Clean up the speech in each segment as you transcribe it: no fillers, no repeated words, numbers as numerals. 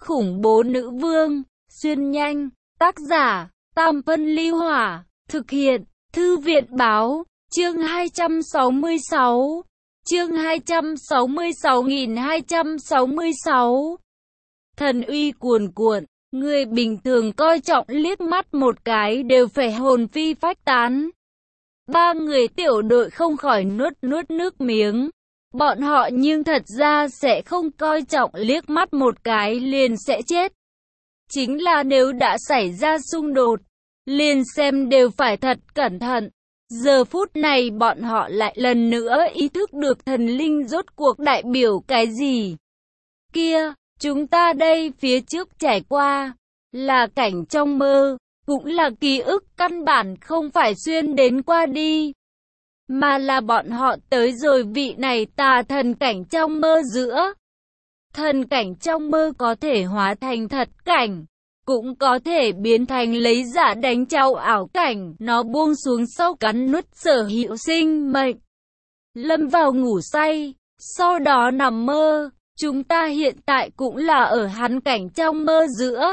khủng bố nữ vương, xuyên nhanh, tác giả, Tam Phân Ly Hỏa, thực hiện, Thư viện Báo, chương 266, chương 266.266. Thần uy cuồn cuộn, người bình thường coi trọng liếc mắt một cái đều phải hồn phi phách tán. Ba người tiểu đội không khỏi nuốt nước miếng. Bọn họ nhưng thật ra sẽ không coi trọng liếc mắt một cái liền sẽ chết. Chính là nếu đã xảy ra xung đột, liền xem đều phải thật cẩn thận. Giờ phút này bọn họ lại lần nữa ý thức được thần linh rốt cuộc đại biểu cái gì. Kia, chúng ta đây phía trước trải qua, là cảnh trong mơ, cũng là ký ức căn bản không phải xuyên đến qua đi. Mà là bọn họ tới rồi vị này tà thần cảnh trong mơ giữa. Thần cảnh trong mơ có thể hóa thành thật cảnh, cũng có thể biến thành lấy giả đánh trao ảo cảnh. Nó buông xuống sau cắn nuốt sở hữu sinh mệnh, lâm vào ngủ say, sau đó nằm mơ. Chúng ta hiện tại cũng là ở hắn cảnh trong mơ giữa.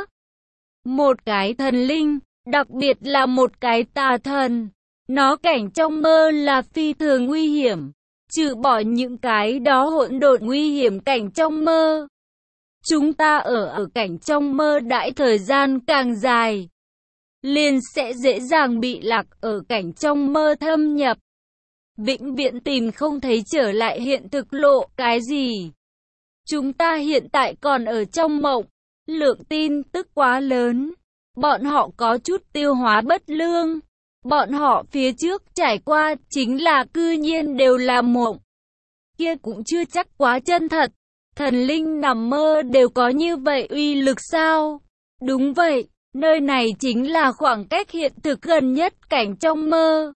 Một cái thần linh, đặc biệt là một cái tà thần. Nó cảnh trong mơ là phi thường nguy hiểm, trừ bỏ những cái đó hỗn độn nguy hiểm cảnh trong mơ. Chúng ta ở cảnh trong mơ đãi thời gian càng dài, liền sẽ dễ dàng bị lạc ở cảnh trong mơ thâm nhập. Vĩnh viễn tìm không thấy trở lại hiện thực lộ cái gì. Chúng ta hiện tại còn ở trong mộng, lượng tin tức quá lớn, bọn họ có chút tiêu hóa bất lương. Bọn họ phía trước trải qua chính là cư nhiên đều là mộng. Kia cũng chưa chắc quá chân thật. Thần linh nằm mơ đều có như vậy uy lực sao? Đúng vậy, nơi này chính là khoảng cách hiện thực gần nhất cảnh trong mơ.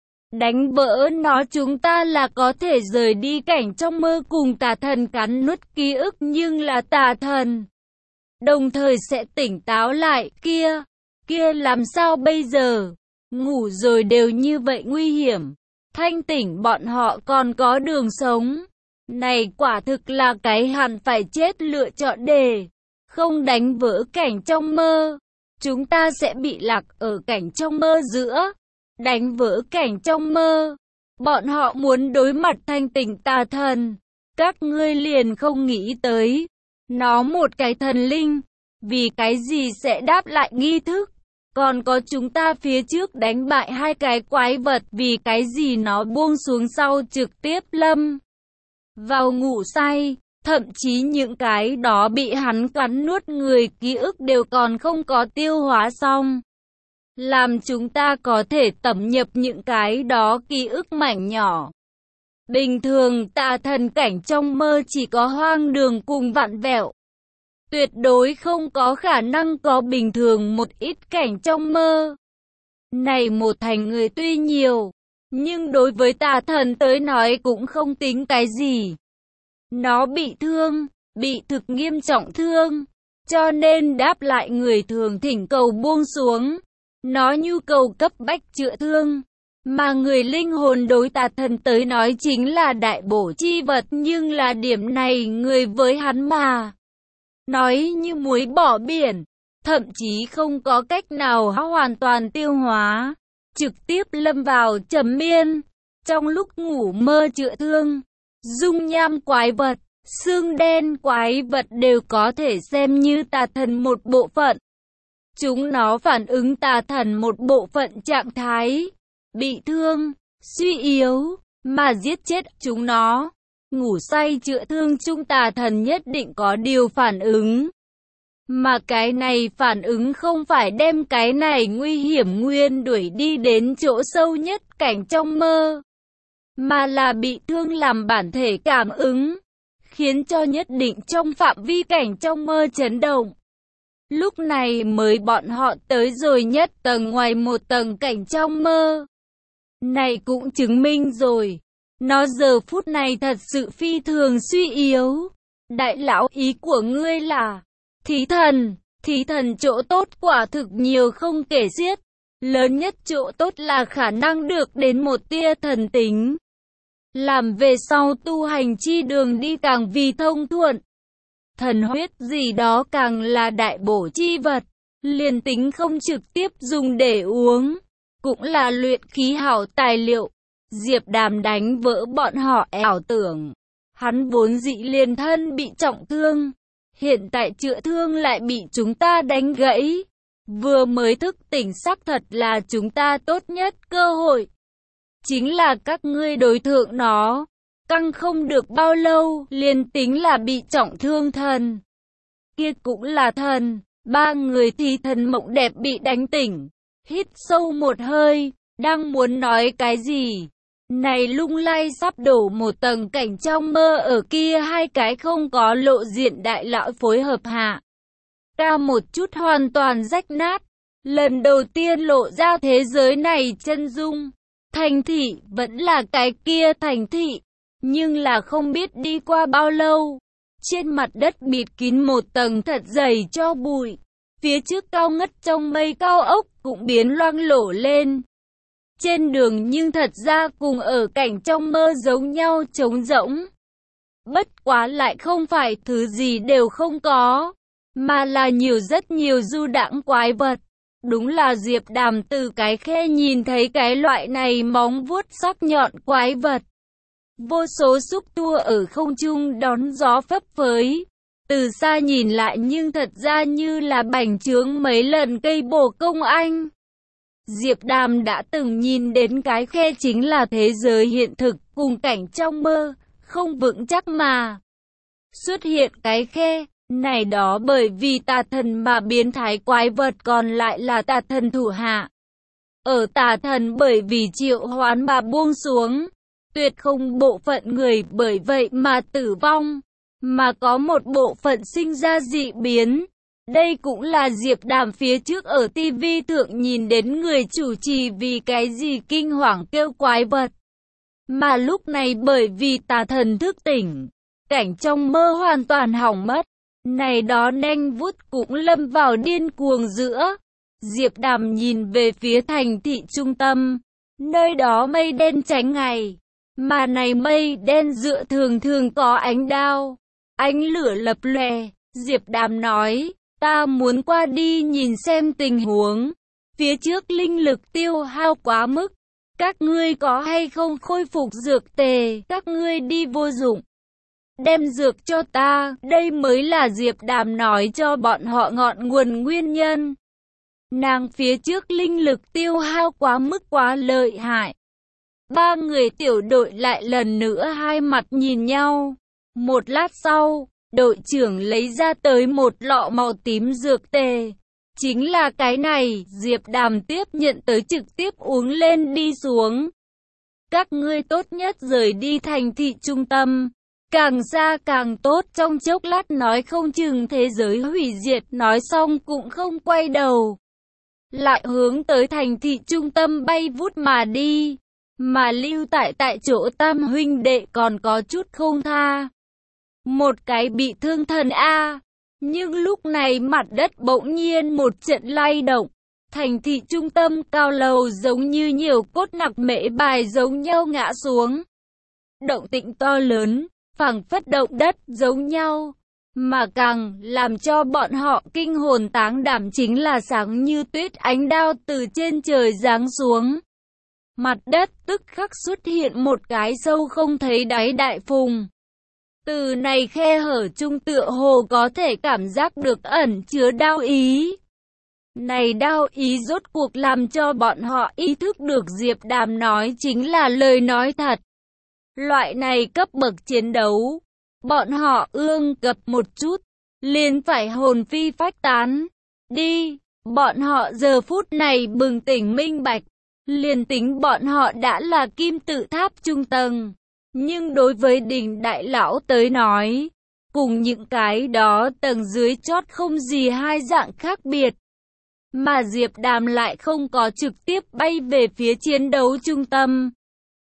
Đánh vỡ nó chúng ta là có thể rời đi cảnh trong mơ cùng tà thần cắn nuốt ký ức nhưng là tà thần. Đồng thời sẽ tỉnh táo lại, kia làm sao bây giờ? Ngủ rồi đều như vậy nguy hiểm, thanh tỉnh bọn họ còn có đường sống. Này quả thực là cái hẳn phải chết lựa chọn đề. Không đánh vỡ cảnh trong mơ, chúng ta sẽ bị lạc ở cảnh trong mơ giữa. Đánh vỡ cảnh trong mơ, bọn họ muốn đối mặt thanh tỉnh tà thần. Các ngươi liền không nghĩ tới, nó một cái thần linh, vì cái gì sẽ đáp lại nghi thức. Còn có chúng ta phía trước đánh bại hai cái quái vật, vì cái gì nó buông xuống sau trực tiếp lâm vào ngủ say. Thậm chí những cái đó bị hắn cắn nuốt người ký ức đều còn không có tiêu hóa xong. Làm chúng ta có thể tẩm nhập những cái đó ký ức mảnh nhỏ. Bình thường tà thần cảnh trong mơ chỉ có hoang đường cùng vặn vẹo. Tuyệt đối không có khả năng có bình thường một ít cảnh trong mơ. Này một thành người tuy nhiều, nhưng đối với tà thần tới nói cũng không tính cái gì. Nó bị thương, bị thực nghiêm trọng thương, cho nên đáp lại người thường thỉnh cầu buông xuống. Nó nhu cầu cấp bách chữa thương, mà người linh hồn đối tà thần tới nói chính là đại bổ chi vật, nhưng là điểm này người với hắn mà nói như muối bỏ biển, thậm chí không có cách nào hoàn toàn tiêu hóa, trực tiếp lâm vào trầm miên. Trong lúc ngủ mơ chữa thương, dung nham quái vật, xương đen quái vật đều có thể xem như tà thần một bộ phận. Chúng nó phản ứng tà thần một bộ phận trạng thái, bị thương, suy yếu, mà giết chết chúng nó. Ngủ say chữa thương chung tà thần nhất định có điều phản ứng. Mà cái này phản ứng không phải đem cái này nguy hiểm nguyên đuổi đi đến chỗ sâu nhất cảnh trong mơ, mà là bị thương làm bản thể cảm ứng, khiến cho nhất định trong phạm vi cảnh trong mơ chấn động. Lúc này mới bọn họ tới rồi nhất tầng ngoài một tầng cảnh trong mơ. Này cũng chứng minh rồi, nó giờ phút này thật sự phi thường suy yếu. Đại lão, ý của ngươi là thí thần chỗ tốt quả thực nhiều không kể xiết. Lớn nhất chỗ tốt là khả năng được đến một tia thần tính, làm về sau tu hành chi đường đi càng vì thông thuận. thần huyết gì đó càng là đại bổ chi vật, liền tính không trực tiếp dùng để uống, cũng là luyện khí hảo tài liệu. Diệp Đàm đánh vỡ bọn họ ảo tưởng. Hắn vốn dĩ liền thân bị trọng thương, hiện tại chữa thương lại bị chúng ta đánh gãy. Vừa mới thức tỉnh xác thật là chúng ta tốt nhất cơ hội. Chính là các ngươi đối thượng nó, căng không được bao lâu, liền tính là bị trọng thương thần. Kia cũng là thần. Ba người thì thần mộng đẹp bị đánh tỉnh. Hít sâu một hơi, đang muốn nói cái gì. Này lung lay sắp đổ một tầng cảnh trong mơ ở kia hai cái không có lộ diện đại lão phối hợp hạ. Ca một chút hoàn toàn rách nát. Lần đầu tiên lộ ra thế giới này chân dung. Thành thị vẫn là cái kia thành thị. Nhưng là không biết đi qua bao lâu. Trên mặt đất bịt kín một tầng thật dày cho bụi. Phía trước cao ngất trong mây cao ốc cũng biến loang lổ lên. Trên đường nhưng thật ra cùng ở cảnh trong mơ giống nhau trống rỗng. Bất quá lại không phải thứ gì đều không có, mà là rất nhiều du đãng quái vật. Đúng là Diệp Đàm từ cái khe nhìn thấy cái loại này móng vuốt sắc nhọn quái vật. Vô số xúc tua ở không trung đón gió phấp phới. Từ xa nhìn lại nhưng thật ra như là bành trướng mấy lần cây bồ công anh. Diệp Đàm đã từng nhìn đến cái khe chính là thế giới hiện thực cùng cảnh trong mơ, không vững chắc mà. Xuất hiện cái khe, này đó bởi vì tà thần mà biến thái quái vật còn lại là tà thần thủ hạ. Ở tà thần bởi vì triệu hoán mà buông xuống, tuyệt không bộ phận người bởi vậy mà tử vong, mà có một bộ phận sinh ra dị biến. Đây cũng là Diệp Đàm phía trước ở TV thượng nhìn đến người chủ trì vì cái gì kinh hoàng kêu quái vật. Mà lúc này bởi vì tà thần thức tỉnh, cảnh trong mơ hoàn toàn hỏng mất. Này đó nanh vút cũng lâm vào điên cuồng giữa. Diệp Đàm nhìn về phía thành thị trung tâm, nơi đó mây đen tránh ngày. Mà này mây đen dựa thường thường có ánh đao, ánh lửa lập lòe. Diệp Đàm nói, ta muốn qua đi nhìn xem tình huống. Phía trước linh lực tiêu hao quá mức. Các ngươi có hay không khôi phục dược tề, các ngươi đi vô dụng. Đem dược cho ta, đây mới là Diệp Đàm nói cho bọn họ ngọn nguồn nguyên nhân. Nàng phía trước linh lực tiêu hao quá mức quá lợi hại. Ba người tiểu đội lại lần nữa hai mặt nhìn nhau. Một lát sau, đội trưởng lấy ra tới một lọ màu tím dược tề. Chính là cái này, Diệp Đàm tiếp nhận tới trực tiếp uống lên đi xuống. Các ngươi tốt nhất rời đi thành thị trung tâm. Càng xa càng tốt, trong chốc lát nói không chừng thế giới hủy diệt, nói xong cũng không quay đầu. Lại hướng tới thành thị trung tâm bay vút mà đi. Mà lưu tại chỗ tam huynh đệ còn có chút không tha. Một cái bị thương thần A. Nhưng lúc này mặt đất bỗng nhiên một trận lay động. Thành thị trung tâm cao lầu giống như nhiều cốt nặc mễ bài giống nhau ngã xuống. Động tĩnh to lớn, phảng phất động đất giống nhau. Mà càng làm cho bọn họ kinh hồn táng đảm chính là sáng như tuyết ánh đao từ trên trời giáng xuống. Mặt đất tức khắc xuất hiện một cái sâu không thấy đáy đại phùng. Từ này khe hở trung tựa hồ có thể cảm giác được ẩn chứa đao ý. Này đao ý rốt cuộc làm cho bọn họ ý thức được Diệp Đàm nói chính là lời nói thật. Loại này cấp bậc chiến đấu, bọn họ ương cập một chút, liền phải hồn phi phách tán. Đi, bọn họ giờ phút này bừng tỉnh minh bạch, liền tính bọn họ đã là kim tự tháp trung tầng. Nhưng đối với đỉnh đại lão tới nói, cùng những cái đó tầng dưới chót không gì hai dạng khác biệt. Mà Diệp Đàm lại không có trực tiếp bay về phía chiến đấu trung tâm,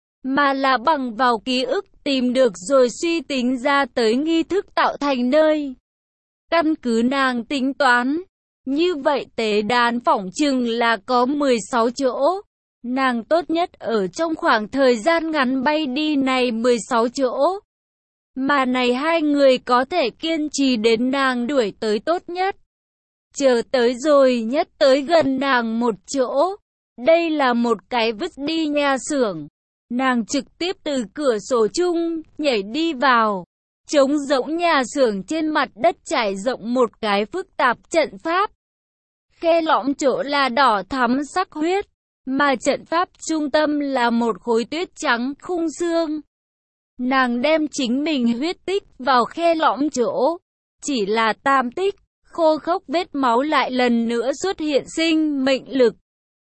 mà là bằng vào ký ức tìm được rồi suy tính ra tới nghi thức tạo thành nơi. Căn cứ nàng tính toán, như vậy tế đàn phỏng chừng là có 16 chỗ. Nàng tốt nhất ở trong khoảng thời gian ngắn bay đi này 16 chỗ. Mà này hai người có thể kiên trì đến nàng đuổi tới tốt nhất. Chờ tới rồi nhất tới gần nàng một chỗ. Đây là một cái vứt đi nhà xưởng. Nàng trực tiếp từ cửa sổ chung, nhảy đi vào. Trống rỗng nhà xưởng trên mặt đất trải rộng một cái phức tạp trận pháp. Khe lõm chỗ là đỏ thắm sắc huyết, mà trận pháp trung tâm là một khối tuyết trắng khung xương. Nàng đem chính mình huyết tích vào khe lõm chỗ. Chỉ là tam tích, khô khốc vết máu lại lần nữa xuất hiện sinh mệnh lực.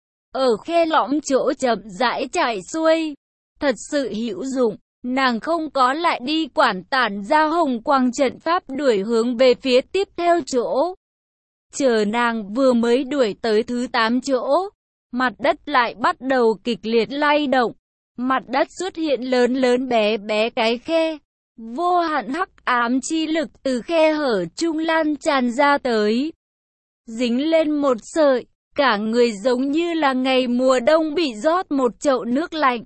Ở khe lõm chỗ chậm rãi chảy xuôi. Thật sự hữu dụng, nàng không có lại đi quản tản ra hồng quang trận pháp đuổi hướng về phía tiếp theo chỗ. Chờ nàng vừa mới đuổi tới thứ 8 chỗ, mặt đất lại bắt đầu kịch liệt lay động. Mặt đất xuất hiện lớn lớn bé bé cái khe. Vô hạn hắc ám chi lực từ khe hở trung lan tràn ra tới. Dính lên một sợi, cả người giống như là ngày mùa đông bị rót một chậu nước lạnh.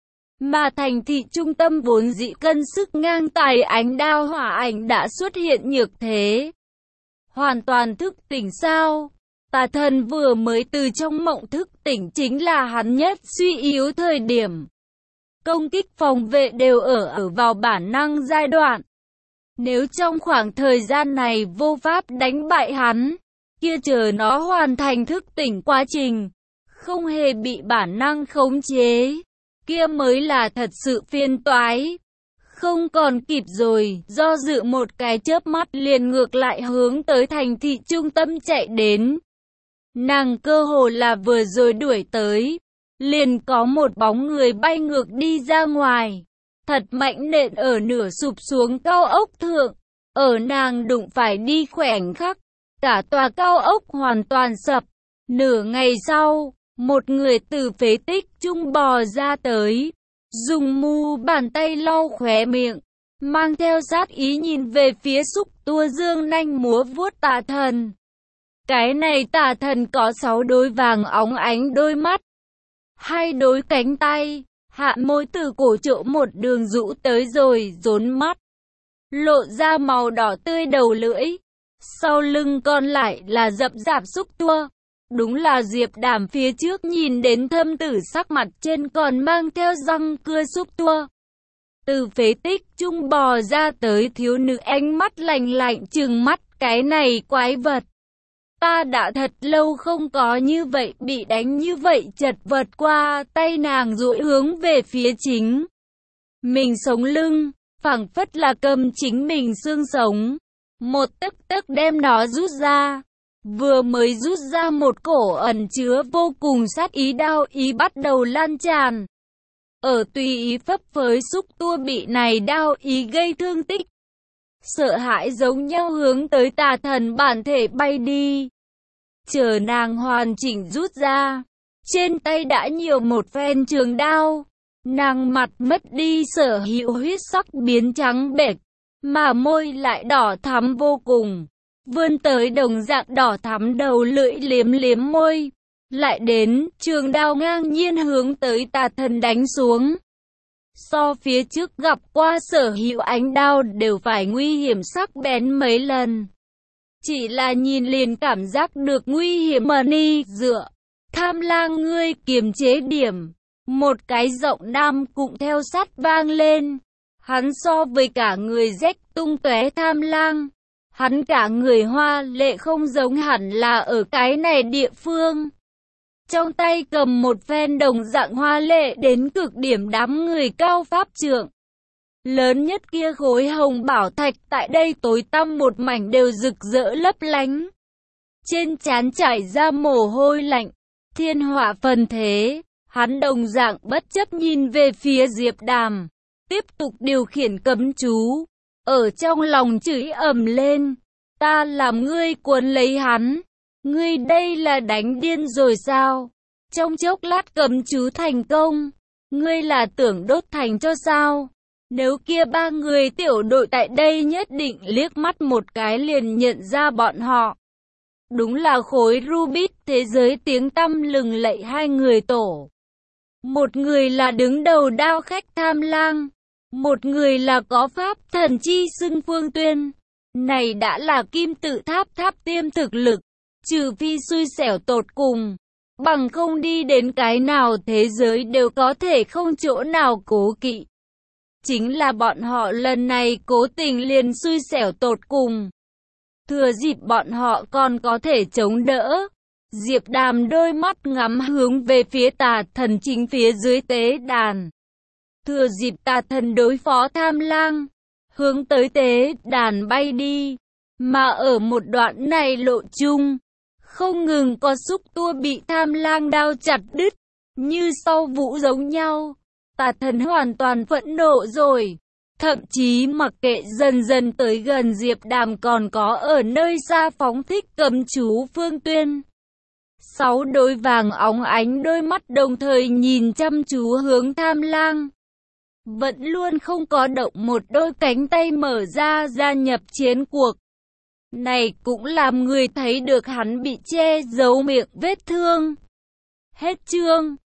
Mà thành thị trung tâm vốn dĩ cân sức ngang tài ánh đao hỏa ảnh đã xuất hiện nhược thế. Hoàn toàn thức tỉnh sao? Tà thần vừa mới từ trong mộng thức tỉnh chính là hắn nhất suy yếu thời điểm. Công kích phòng vệ đều ở vào bản năng giai đoạn. Nếu trong khoảng thời gian này vô pháp đánh bại hắn, kia chờ nó hoàn thành thức tỉnh quá trình, không hề bị bản năng khống chế, kia mới là thật sự phiền toái. Không còn kịp rồi, do dự một cái chớp mắt liền ngược lại hướng tới thành thị trung tâm chạy đến. Nàng cơ hồ là vừa rồi đuổi tới, liền có một bóng người bay ngược đi ra ngoài, thật mạnh nện ở nửa sụp xuống cao ốc thượng. Ở nàng đụng phải đi khoảnh khắc, cả tòa cao ốc hoàn toàn sập. Nửa ngày sau, một người từ phế tích trung bò ra tới, dùng mu bàn tay lau khóe miệng, mang theo sát ý nhìn về phía xúc tua dương nanh múa vuốt tà thần. Cái này tà thần có 6 đôi vàng óng ánh đôi mắt, 2 đôi cánh tay, hạ môi từ cổ chỗ một đường rũ tới rồi rốn mắt, lộ ra màu đỏ tươi đầu lưỡi. Sau lưng còn lại là rậm rạp xúc tua. Đúng là Diệp Đàm phía trước nhìn đến thâm tử sắc mặt trên còn mang theo răng cưa xúc tua. Từ phế tích trung bò ra tới thiếu nữ ánh mắt lạnh lạnh trừng mắt cái này quái vật. Ta đã thật lâu không có như vậy bị đánh như vậy chật vật qua, tay nàng duỗi hướng về phía chính mình sống lưng, phảng phất là cầm chính mình xương sống. Một tấc tấc đem nó rút ra. Vừa mới rút ra một cổ ẩn chứa vô cùng sát ý đao ý bắt đầu lan tràn. Ở tùy ý phấp phới xúc tua bị này đao ý gây thương tích. Sợ hãi giống nhau hướng tới tà thần bản thể bay đi. Chờ nàng hoàn chỉnh rút ra. Trên tay đã nhiều một phen trường đao. Nàng mặt mất đi sở hữu huyết sắc biến trắng bệch. Mà môi lại đỏ thắm vô cùng. Vươn tới đồng dạng đỏ thắm đầu lưỡi liếm liếm môi. Lại đến, trường đao ngang nhiên hướng tới tà thần đánh xuống. So phía trước gặp qua sở hữu ánh đao đều phải nguy hiểm sắc bén mấy lần. Chỉ là nhìn liền cảm giác được nguy hiểm mà ni dựa. Tham lang ngươi kiềm chế điểm. Một cái giọng nam cũng theo sát vang lên. Hắn so với cả người rách tung tóe tham lang. Hắn cả người hoa lệ không giống hẳn là ở cái này địa phương. Trong tay cầm một phen đồng dạng hoa lệ đến cực điểm đám người cao pháp trượng. Lớn nhất kia khối hồng bảo thạch tại đây tối tăm một mảnh đều rực rỡ lấp lánh. Trên trán chảy ra mồ hôi lạnh, thiên hỏa phần thế, hắn đồng dạng bất chấp nhìn về phía Diệp Đàm. Tiếp tục điều khiển cấm chú, ở trong lòng chửi ầm lên. Ta làm ngươi cuốn lấy hắn. Ngươi đây là đánh điên rồi sao? Trong chốc lát cấm chú thành công. Ngươi là tưởng đốt thành cho sao? Nếu kia 3 người tiểu đội tại đây nhất định liếc mắt một cái liền nhận ra bọn họ. Đúng là khối Rubik thế giới tiếng tăm lừng lẫy 2 người tổ. Một người là đứng đầu đao khách tham lang. Một người là có pháp thần chi xưng Phương Tuyên. Này đã là kim tự tháp tháp tiêm thực lực. Trừ phi xui xẻo tột cùng. Bằng không đi đến cái nào thế giới đều có thể không chỗ nào cố kỵ. Chính là bọn họ lần này cố tình liền xui xẻo tột cùng. Thừa dịp bọn họ còn có thể chống đỡ. Diệp Đàm đôi mắt ngắm hướng về phía tà thần chính phía dưới tế đàn. Thừa dịp tà thần đối phó Tham Lang, hướng tới tế đàn bay đi. Mà ở một đoạn này lộ chung, không ngừng có xúc tua bị Tham Lang đao chặt đứt, như sau vũ giống nhau. Tà thần hoàn toàn phẫn nộ rồi. Thậm chí mặc kệ dần dần tới gần Diệp Đàm còn có ở nơi xa phóng thích cấm chú Phương Tuyên. 6 đôi vàng óng ánh đôi mắt đồng thời nhìn chăm chú hướng Tham Lang. Vẫn luôn không có động một đôi cánh tay mở ra gia nhập chiến cuộc. Này cũng làm người thấy được hắn bị che giấu miệng vết thương. Hết chương.